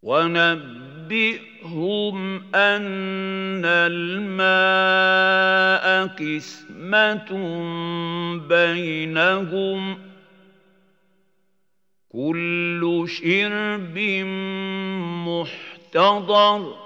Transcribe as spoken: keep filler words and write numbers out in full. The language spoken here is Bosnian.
ونبئهم أن الماء قسمة بينهم كل شرب محتضر